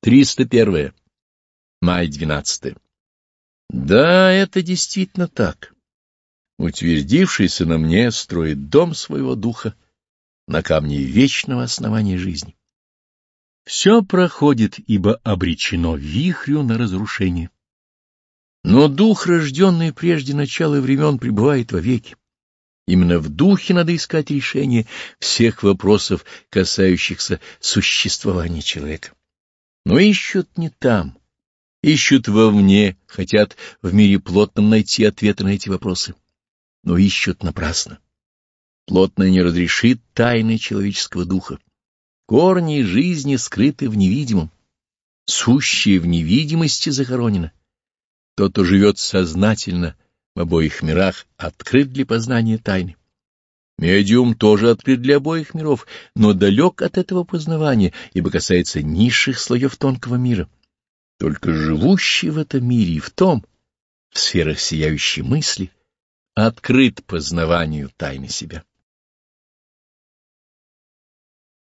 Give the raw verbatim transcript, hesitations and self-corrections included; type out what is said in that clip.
триста первое. Май двенадцатое. Да, это действительно так. Утвердившийся на мне строит дом своего духа на камне вечного основания жизни. Все проходит, ибо обречено вихрю на разрушение. Но дух, рожденный прежде начала времен, пребывает вовеки. Именно в духе надо искать решение всех вопросов, касающихся существования человека. Но ищут не там, ищут вовне, хотят в мире плотном найти ответы на эти вопросы, но ищут напрасно. Плотное не разрешит тайны человеческого духа. Корни жизни скрыты в невидимом, сущее в невидимости захоронено. Тот, кто живет сознательно в обоих мирах, открыт для познания тайны. Медиум тоже открыт для обоих миров, но далек от этого познавания, ибо касается низших слоев тонкого мира. Только живущий в этом мире и в том, в сферах сияющей мысли, открыт познаванию тайны себя.